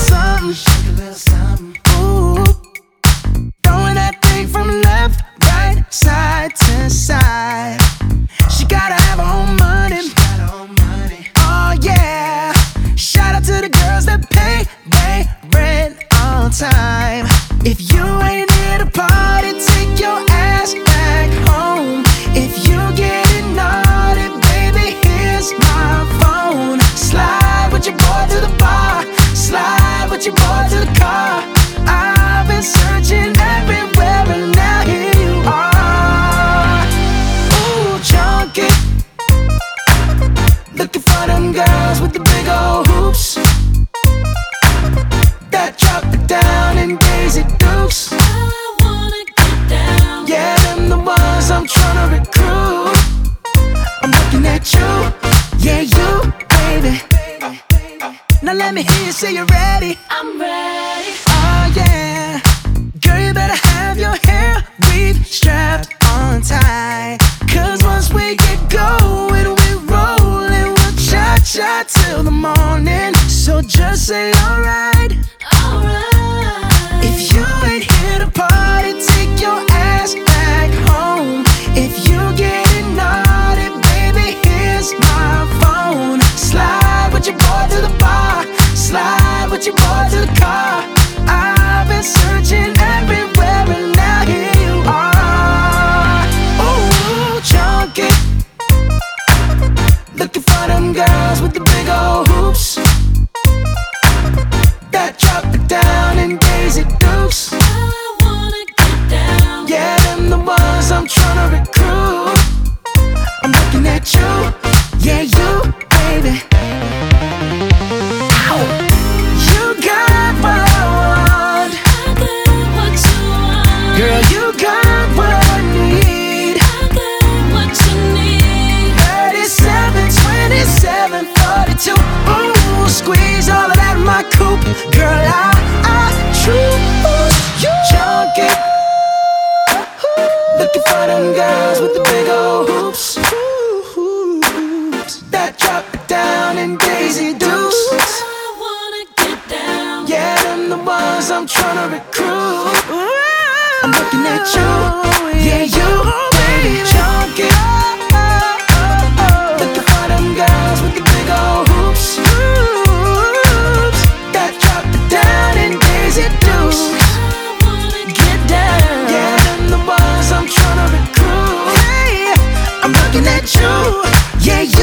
something. Shake a little something. Ooh, throwing that thing from left, right, side to side. She gotta have her own money. Oh yeah. Shout out to the girls that pay their rent on time. If you ain't here to party, take your ass back home. If you getting naughty, baby, here's my phone. Slide with your boy to the bar, slide with your boy to the car. I've been searching everywhere and now here you are. Ooh, junkie, looking for them girls with the big old hoops that drop it down in Daisy Dukes. I wanna get down. Yeah, them the ones I'm tryna recruit. I'm looking at you, yeah, you, baby. Now let me hear you say you're ready. I'm ready. Oh yeah, girl, you better have your hair weave strapped on tight. Cause once we get going, we rollin', we'll cha-cha till the morning. So just say alright. Alright. If you ain't here to party, take your ass back home. If you getting naughty, baby, here's my phone. Slide with your boy to the bar, slide with your boy to the car. I've been searching everywhere and now here you are. Ooh, junkie, looking for them girls with the big old hoops that drop it down in Daisy Dukes. I wanna get down. Yeah, them the ones I'm tryna recruit. I'm looking at you, yeah, you, baby. Ow. You got what I want. I got what you want. Girl, you got what I need. I got what you need. 37, 27, 42. Ooh, squeeze all of that in my coupe. Girl, I choose you. Junkie, looking for them girls with the big old hoops that drop it down in Daisy Dukes. I wanna get down. Yeah, them the ones I'm tryna recruit. I'm looking at you, yeah, you, baby. Junkie, looking for them girls with the big old hoops that drop it down in Daisy Dukes. I wanna Get down, yeah, them the ones I'm tryna recruit. Hey, I'm looking at you, yeah, you.